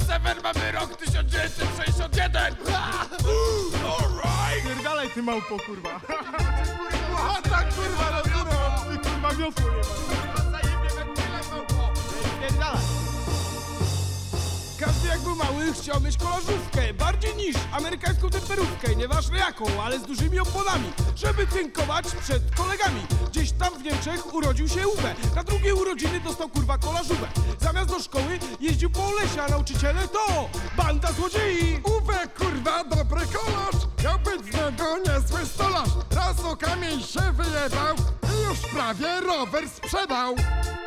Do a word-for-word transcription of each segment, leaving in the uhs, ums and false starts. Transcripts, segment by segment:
Seven, mamy rok tysiąc dziewięćset sześćdziesiąt jeden. Alright. Pierdalaj ty małpo, kurwa. A tak kurwa, no no. Ty kurwa wiosło jeba. Zajebie wentylem, małpo. Pierdalaj. Każdy jak był mały chciał mieć kolażówkę, bardziej niż amerykańską temperówkę, nieważne jaką, ale z dużymi oponami, żeby tynkować przed kolegami. Gdzieś tam w Niemczech urodził się Uwe, na drugie urodziny dostał kurwa kolażówę. Zamiast do szkoły jeździł po lesie, a nauczyciele to banda złodziei. Uwe kurwa dobry kolarz, miał być z niego niezły stolarz. Raz o kamień się wyjebał i już prawie rower sprzedał.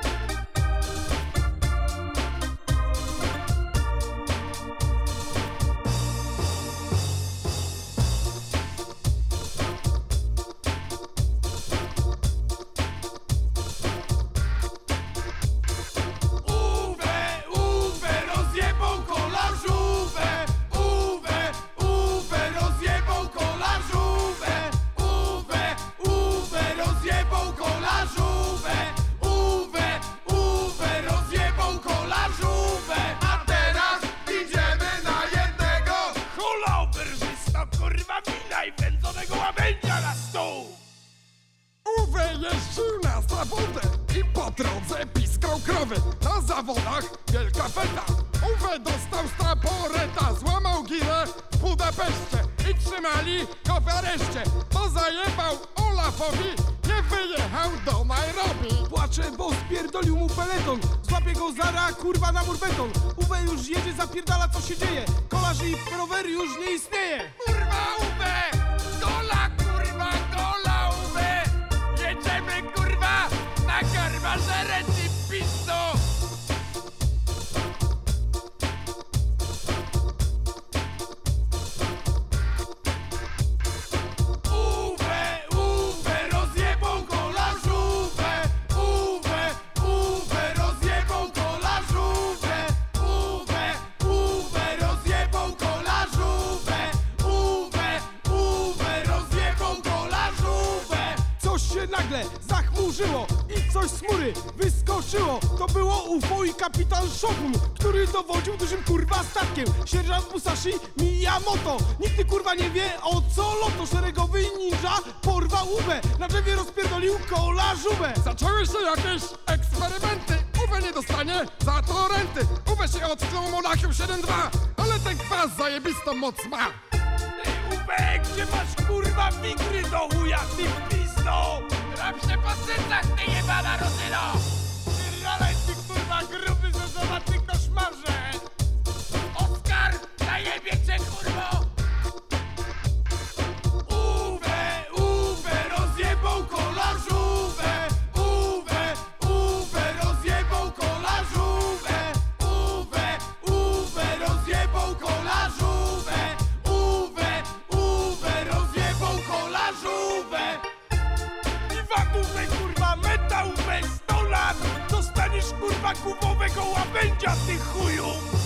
Kurwa wina i wędzonego łabędzia na stół! Uwe jeździł na zawody i po drodze piskał krowy. Na zawodach wielka feta. Uwe dostał straporeta, złamał girę w Budapeszcie i trzymali go w areszcie, bo zajebał Olafowi, nie wyjechał do Nairobi. Płacze, bo spierdolił mu peleton, złapie go zara, kurwa na mur beton. Uwe już jedzie, zapierdala co się dzieje, kolarz i rowery już nie istnieje. Kurwa Uwe! Gola kurwa, gola Uwe! Jedziemy kurwa na garmażerę ty pizdo! Uwe, Uwe rozjebał kolażówę! Uwe, Uwe rozjebał kolażówę! Uwe, Uwe rozjebał kolażówę! Uwe, Uwe rozjebał kolażówę! Coś się nagle zachmurzyło i coś z chmury wyskoczyło. To było U F O i kapitan Shogun, który dowodził dużym kurwa statkiem. Sierżant Musashi Miyamoto. Nikt kurwa nie wie o co loto. Szeregowy ninja porwał Uwe, na drzewie rozpierdolił kolażówę. Zaczęły się jakieś eksperymenty. Uwe nie dostanie za to renty. Uwe się odkrył Monachium siedem dwa, ale ten kwas zajebistą moc ma. Ej Uwe, gdzie masz kurwa wigry do chuja, ty pizdo? Ram się po cycach, ty jebana rodyno! Pierdalaj ty kurwa gruby zezowaty koszmarze. Oskar, zajebie cię kurwo! Uwe, Uwe rozjebał kolażówę! Uwe, Uwe rozjebał kolażówę! Uwe, Uwe rozjebał kolażówę! Uwe, Uwe rozjebał kolażówę! Iwa Uwe kurwa, meta Uwe sto lat. Dostaniesz kurwa kubowego łabędzia ty chuju.